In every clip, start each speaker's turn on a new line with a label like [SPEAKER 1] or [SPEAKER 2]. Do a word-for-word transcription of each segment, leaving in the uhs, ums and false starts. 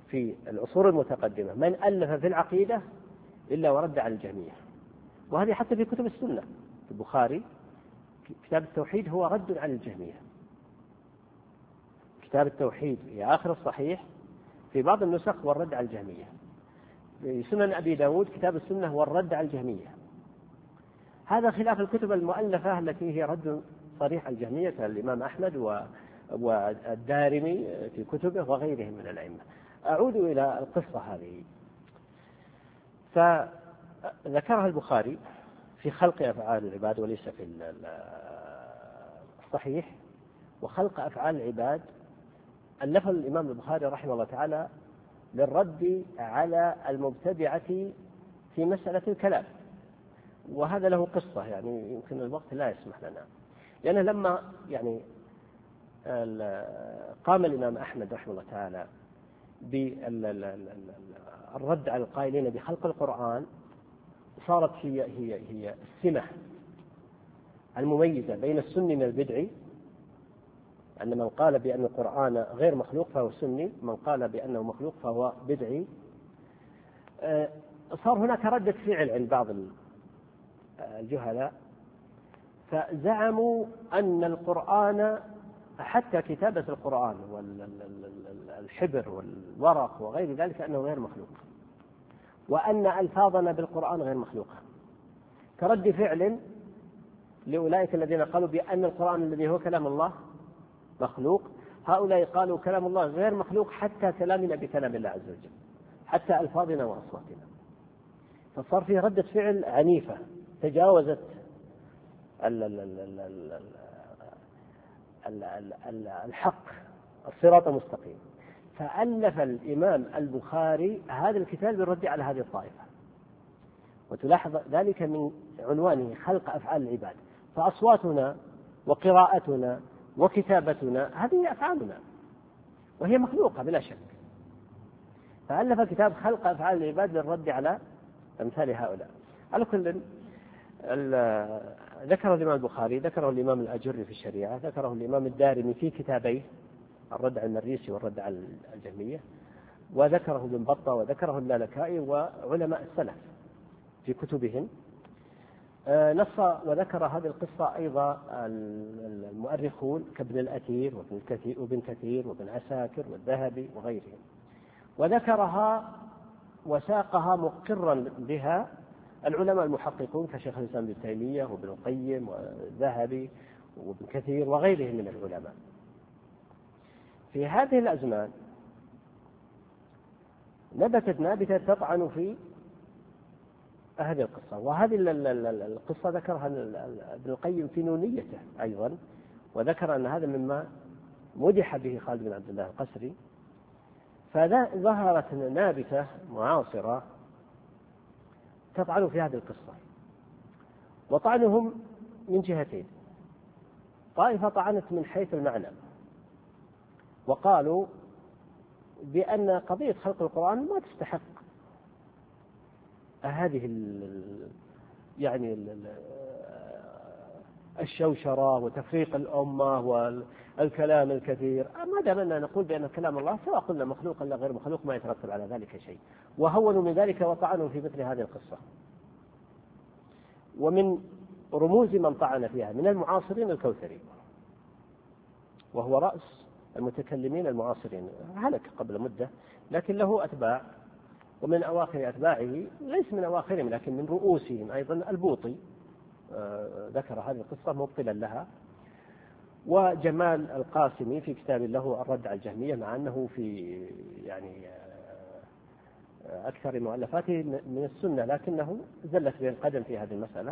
[SPEAKER 1] في العصور المتقدمة من ألف في العقيدة إلا ورد على الجميع، وهذه حتى في كتب السنة. في البخاري كتاب التوحيد هو رد على الجميع. كتاب التوحيد في آخر الصحيح في بعض النسخ هو الرد على الجهمية. في سنن أبي داود كتاب السنة هو الرد على الجهمية. هذا خلاف الكتب المؤلفة التي هي رد صريح على الجهمية كالإمام أحمد والدارمي في كتبه وغيرهم من الأئمة. أعود إلى القصة هذه. فذكرها البخاري في خلق أفعال العباد وليس في الصحيح. وخلق أفعال العباد ألفه الإمام البخاري رحمه الله تعالى للرد على المبتدعة في مسألة الكلام، وهذا له قصة يعني يمكن الوقت لا يسمح لنا، لأنه لما يعني قام الإمام أحمد رحمه الله تعالى بالرد على القائلين بخلق القرآن، صارت هي هي هي السمة المميزة بين السني من البدعي، أن من قال بأن القرآن غير مخلوق فهو سني، من قال بأنه مخلوق فهو بدعي. صار هناك ردة فعل عند بعض الجهلاء، فزعموا أن القرآن حتى كتابة القرآن والحبر والورق وغير ذلك أنه غير مخلوق، وأن ألفاظنا بالقرآن غير مخلوقة، كرد فعل لأولئك الذين قالوا بأن القرآن الذي هو كلام الله مخلوق. هؤلاء قالوا كلام الله غير مخلوق حتى كلامنا بكلام الله عز وجل، حتى ألفاظنا وأصواتنا. فصار فيه ردة فعل عنيفة تجاوزت الحق الصراط المستقيم. فألف الإمام البخاري هذا الكتاب بالرد على هذه الطائفة، وتلاحظ ذلك من عنوانه خلق أفعال العباد. فأصواتنا وقراءتنا وكتابتنا هذه أفعالنا وهي مخلوقة بلا شك. فألف كتاب خلق أفعال العباد للرد على أمثال هؤلاء. على كل ذكر الإمام البخاري، ذكره الإمام الأجري في الشريعة، ذكره الإمام الدارمي في كتابيه الرد على المريسي والرد على الجهمية، وذكره ابن بطة وذكره اللالكائي وعلماء السلف في كتبهم. نص وذكر هذه القصة أيضا المؤرخون كابن الأثير وابن كثير وابن عساكر والذهبي وغيرهم، وذكرها وساقها مقرا بها العلماء المحققون كشيخ الإسلام ابن تيمية وابن القيم والذهبي وابن كثير وغيرهم من العلماء. في هذه الأزمان نبتت نابتة تطعن في هذه القصة، وهذه القصة ذكرها ابن القيم في نونيته أيضا، وذكر أن هذا مما مدح به خالد بن عبد الله القسري. فظهرت نابتة معاصرة تطعن في هذه القصة، وطعنهم من جهتين. طائفة طعنت من حيث المعنى وقالوا بأن قضية خلق القرآن ما تستحق هذه ال يعني ال الشوشرة وتفريق الأمة والكلام الكثير، ما دام أننا نقول بأن كلام الله سواء قلنا مخلوق ولا غير مخلوق ما يترتب على ذلك شيء. وهونوا من ذلك وطعنوا في مثل هذه القصة. ومن رموز من طعن فيها من المعاصرين الكوثري، وهو رأس المتكلمين المعاصرين، هلك قبل مدة لكن له أتباع، ومن أواخر أتباعه ليس من أواخرهم لكن من رؤوسهم أيضا البوطي ذكر هذه القصة مبطلا لها، وجمال القاسمي في كتاب له الرد على الجهمية، مع أنه في يعني أكثر مؤلفاته من السنة لكنه زلت به القدم في هذه المسألة.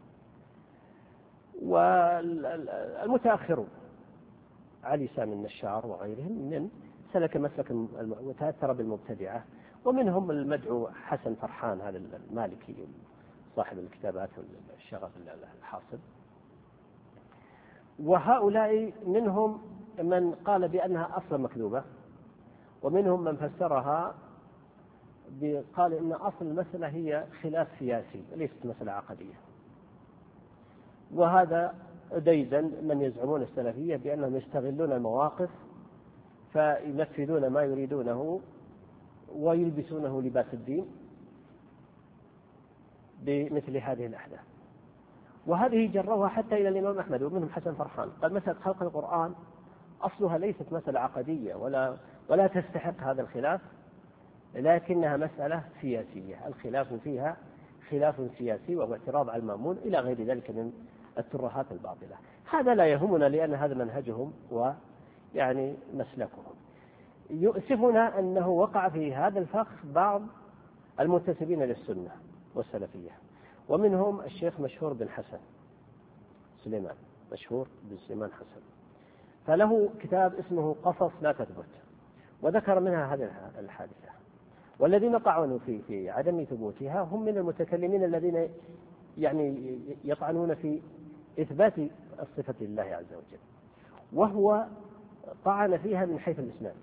[SPEAKER 1] والمتأخرون علي سامي النشار وغيرهم من سلك مسلك وتأثر بالمبتدعة، ومنهم المدعو حسن فرحان هذا المالكي صاحب الكتابات والشغف الحاصل. وهؤلاء منهم من قال بأنها أصلا مكذوبة، ومنهم من فسرها قال إن أصل المسألة هي خلاف سياسي ليست مسألة عقدية. وهذا ديدا من يزعمون السلفية بأنهم يستغلون المواقف فينفذون ما يريدونه ويلبسونه لباس الدين بمثل هذه الأحداث. وهذه جروها حتى إلى الإمام أحمد، ومنهم حسن فرحان قال مسألة خلق القرآن أصلها ليست مسألة عقدية ولا ولا تستحق هذا الخلاف، لكنها مسألة سياسية، الخلاف فيها خلاف سياسي وهو اعتراض على المأمون إلى غير ذلك من الترهات الباطلة. هذا لا يهمنا لأن هذا منهجهم ويعني مسلكهم. يؤسفنا أنه وقع في هذا الفخ بعض المنتسبين للسنة والسلفية، ومنهم الشيخ مشهور بن حسن سليمان، مشهور بن سليمان حسن، فله كتاب اسمه قصص لا تثبت، وذكر منها هذه الحادثة. والذين طعنوا في في عدم ثبوتها هم من المتكلمين الذين يعني يطعنون في إثبات الصفة لله عز وجل، وهو طعن فيها من حيث الإسناد.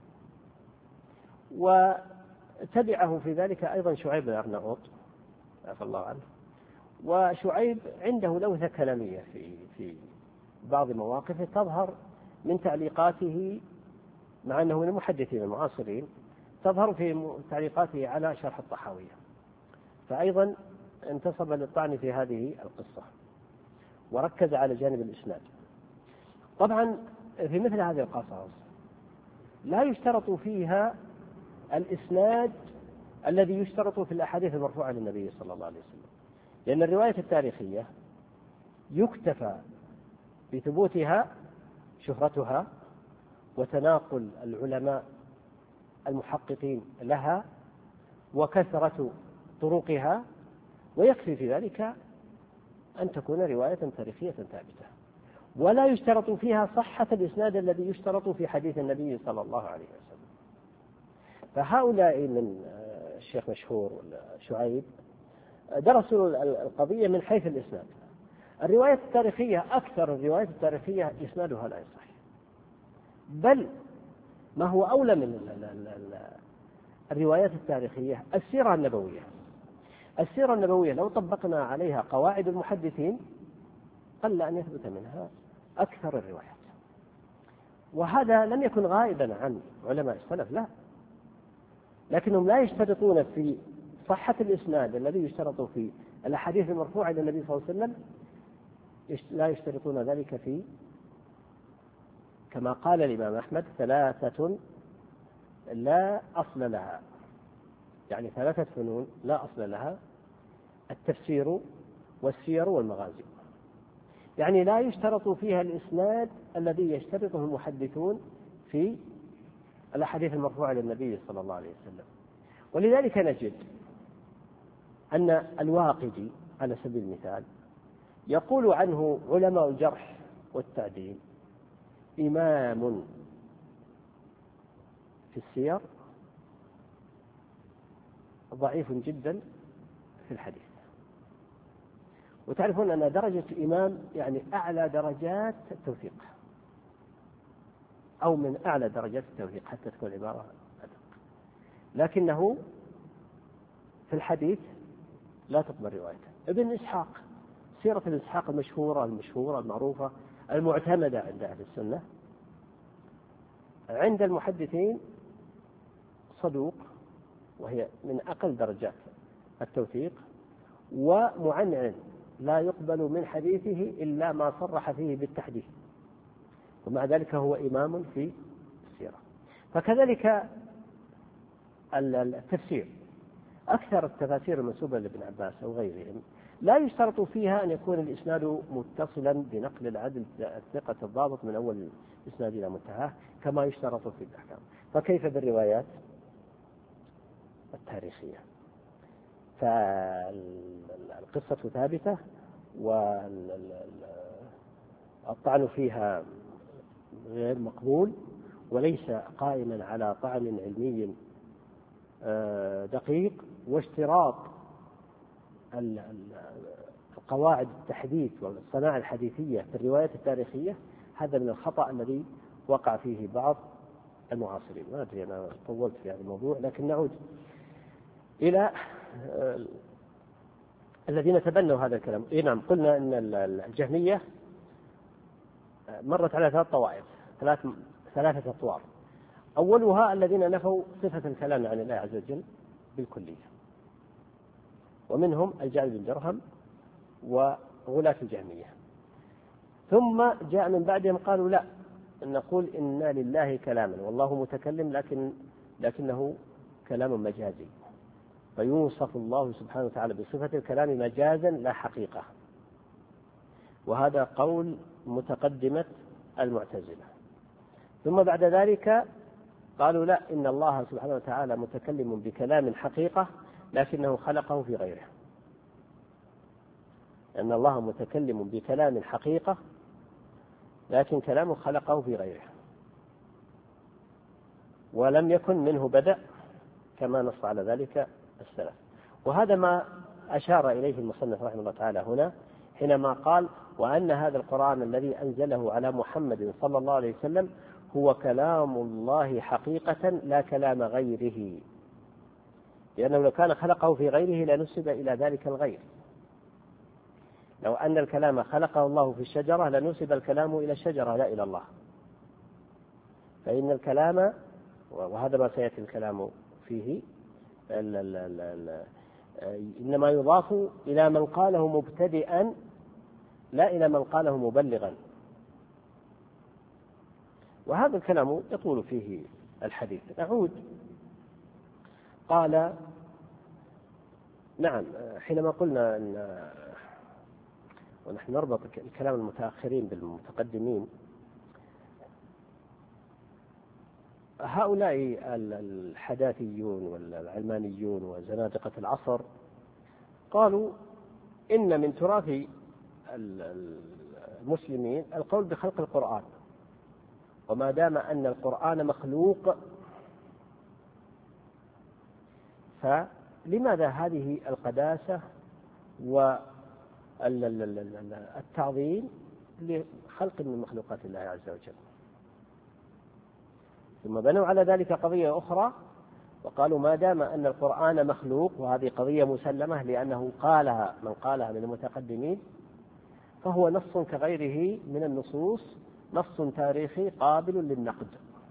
[SPEAKER 1] وتبعه في ذلك أيضا شعيب بن أرناؤوط عفى الله عنه. وشعيب عنده لوثة كلامية في في بعض مواقفه تظهر من تعليقاته، مع أنه من المحدثين المعاصرين، تظهر في تعليقاته على شرح الطحاوية، فأيضا انتصب للطعن في هذه القصة وركز على جانب الإسناد. طبعا في مثل هذه القصص لا يشترط فيها الإسناد الذي يشترط في الأحاديث المرفوعة للنبي صلى الله عليه وسلم، لأن الرواية التاريخية يكتفى بثبوتها شهرتها وتناقل العلماء المحققين لها وكثرة طرقها، ويكفي في ذلك أن تكون رواية تاريخية ثابتة، ولا يشترط فيها صحة الإسناد الذي يشترط في حديث النبي صلى الله عليه وسلم. فهؤلاء من الشيخ مشهور شعيب درسوا القضية من حيث الإسناد. الرواية التاريخية أكثر الروايات التاريخية إسنادها لا يصح، بل ما هو أولى من الروايات التاريخية السيرة النبوية. السيرة النبوية لو طبقنا عليها قواعد المحدثين قل أن يثبت منها أكثر الروايات، وهذا لم يكن غائبا عن علماء السلف، لا، لكنهم لا يشترطون في صحة الإسناد الذي يشترط في الأحاديث المرفوعة إلى النبي صلى الله عليه وسلم، لا يشترطون ذلك في، كما قال الإمام أحمد، ثلاثة لا أصل لها، يعني ثلاثة فنون لا أصل لها: التفسير والسير والمغازي. يعني لا يشترط فيها الإسناد الذي يشترطه المحدثون في الأحاديث المرفوعة للنبي صلى الله عليه وسلم. ولذلك نجد أن الواقدي على سبيل المثال يقول عنه علماء الجرح والتعديل: إمام في السير ضعيف جدا في الحديث. وتعرفون أن درجة الإمام يعني أعلى درجات التوثيق، أو من أعلى درجات التوثيق حتى تكون عبارة أدق، لكنه في الحديث لا تقبل روايته. ابن إسحاق، سيرة ابن إسحاق المشهورة المشهورة المعروفة المعتمدة عند أهل السنة، عند المحدثين صدوق، وهي من أقل درجات التوثيق، ومعنعن لا يقبل من حديثه إلا ما صرح فيه بالتحديث، ومع ذلك هو إمام في السيرة. فكذلك التفسير، أكثر التفاسير المنسوبة لابن عباس أو غيرهم لا يشترط فيها أن يكون الإسناد متصلا بنقل العدل الثقة الضابط من أول الإسناد إلى منتهاه كما يشترط في الأحكام. فكيف بالروايات التاريخية؟ فالقصة ثابتة والطعن فيها غير مقبول، وليس قائما على طعن علمي دقيق. واشتراط القواعد التحديث والصناعة الحديثية في الروايات التاريخية هذا من الخطأ الذي وقع فيه بعض المعاصرين. ما أدري أنا طولت في هذا الموضوع، لكن نعود إلى الذين تبنوا هذا الكلام. إيه نعم، قلنا أن الجهمية مرت على ثلاث طوائف، ثلاث ثلاثة أطوار. أولها الذين نفوا صفة الكلام عن الله عز وجل بالكلية، ومنهم الجعد بن درهم وغلاة الجهمية. ثم جاء من بعدهم قالوا لا، نقول إن لله كلاما والله متكلم، لكن لكنه كلام مجازي، فيوصف الله سبحانه وتعالى بصفة الكلام مجازا لا حقيقة. وهذا قول متقدمة المعتزلة. ثم بعد ذلك قالوا لا، إن الله سبحانه وتعالى متكلم بكلام حقيقة لكنه خلقه في غيره، أن الله متكلم بكلام حقيقة لكن كلامه خلقه في غيره، ولم يكن منه بدأ كما نص على ذلك السلف. وهذا ما أشار إليه المصنف رحمه الله تعالى هنا حينما قال وأن هذا القرآن الذي أنزله على محمد صلى الله عليه وسلم هو كلام الله حقيقة لا كلام غيره، لأنه لو كان خلقه في غيره لنسب إلى ذلك الغير. لو أن الكلام خلقه الله في الشجرة لنسب الكلام إلى الشجرة لا إلى الله، فإن الكلام، وهذا ما سيأتي الكلام فيه، ال ال ال ال إنما يضاف إلى من قاله مبتدئا لا إلى من قاله مبلغا. وهذا الكلام يطول فيه الحديث. نعود. قال نعم، حينما قلنا أن ونحن نربط الكلام المتأخرين بالمتقدمين، هؤلاء الحداثيون والعلمانيون وزنادقة العصر قالوا إن من تراث المسلمين القول بخلق القرآن، وما دام أن القرآن مخلوق فلماذا هذه القداسة والتعظيم لخلق من مخلوقات الله عز وجل؟ ثم بنوا على ذلك قضية أخرى وقالوا ما دام أن القرآن مخلوق، وهذه قضية مسلمة لأنه قالها من قالها من المتقدمين، فهو نص كغيره من النصوص، نص تاريخي قابل للنقد.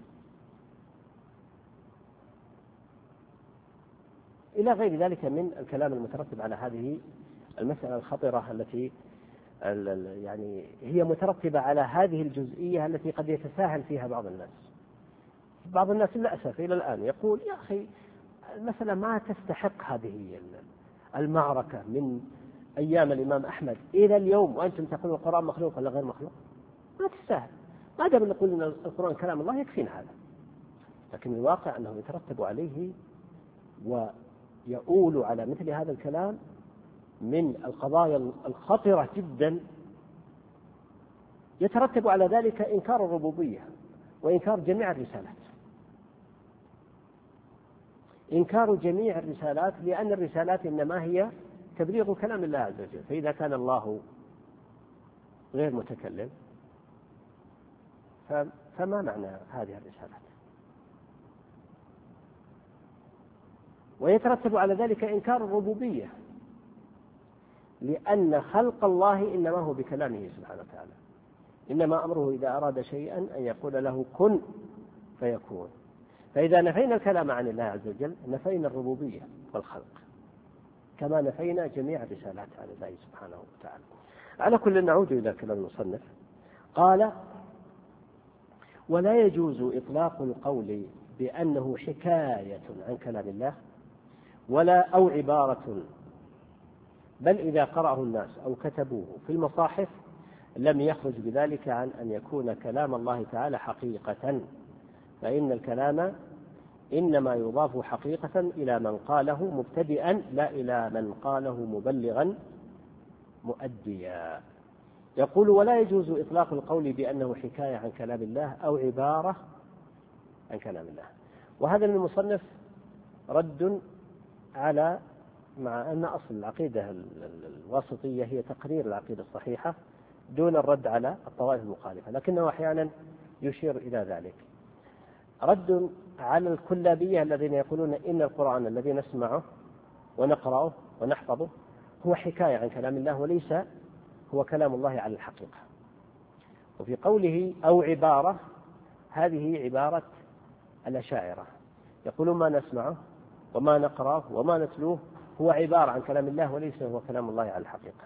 [SPEAKER 1] إلى غير ذلك من الكلام المترتب على هذه المسألة الخطرة التي يعني هي مترتبة على هذه الجزئية التي قد يتساهل فيها بعض الناس. بعض الناس للأسف إلى الآن يقول يا أخي المسألة ما تستحق هذه المعركة من أيام الإمام أحمد إلى اليوم وأنتم تقولون القرآن مخلوق ولا غير مخلوق، ما تستاهل. ما دام نقول أن القرآن كلام الله يكفينا هذا، لكن الواقع أنه يترتب عليه ويؤول على مثل هذا الكلام من القضايا الخطرة جدا، يترتب على ذلك إنكار الربوبية وإنكار جميع الرسالات، إنكار جميع الرسالات، لأن الرسالات إنما هي تبليغ كلام الله عز وجل. فإذا كان الله غير متكلم فما معنى هذه الرسالات؟ ويترتب على ذلك إنكار الربوبية، لأن خلق الله إنما هو بكلامه سبحانه وتعالى، إنما أمره إذا أراد شيئا أن يقول له كن فيكون. فإذا نفينا الكلام عن الله عز وجل نفينا الربوبية والخلق، كما نفينا جميع الرسالات عن الله سبحانه وتعالى. على كل نعود إلى كلام المصنف. قال ولا يجوز إطلاق القول بأنه حكاية عن كلام الله ولا أو عبارة، بل إذا قرأه الناس أو كتبوه في المصاحف لم يخرج بذلك عن أن يكون كلام الله تعالى حقيقة، فإن الكلام إنما يضاف حقيقة إلى من قاله مبتدئا لا إلى من قاله مبلغا مؤديا. يقول ولا يجوز إطلاق القول بأنه حكاية عن كلام الله أو عبارة عن كلام الله. وهذا من المصنف رد على، مع أن أصل العقيدة الواسطية هي تقرير العقيدة الصحيحة دون الرد على الطوائف المخالفة، لكنه أحيانا يشير إلى ذلك. رد على الكلابية الذين يقولون إن القرآن الذي نسمعه ونقرأه ونحفظه هو حكاية عن كلام الله وليس هو كلام الله على الحقيقة. وفي قوله أو عبارة، هذه عبارة الأشاعرة يقولون ما نسمعه وما نقرأه وما نتلوه هو عبارة عن كلام الله وليس هو كلام الله على الحقيقة.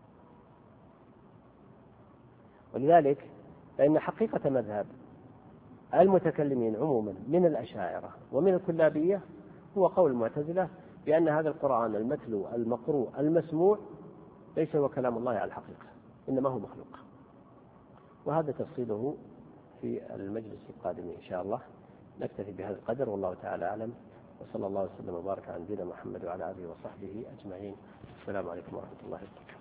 [SPEAKER 1] ولذلك فإن حقيقة مذهب المتكلمين عموما من الأشاعرة ومن الكلابية هو قول المعتزلة بأن هذا القرآن المتلو المقروء المسموع ليس هو كلام الله على الحقيقة، إنما هو مخلوق. وهذا تفصيله في المجلس القادم إن شاء الله. نكتفي بهذا القدر والله تعالى أعلم، وصلى الله وسلم وبارك على نبينا محمد وعلى آله وصحبه أجمعين. السلام عليكم ورحمة الله وبركاته.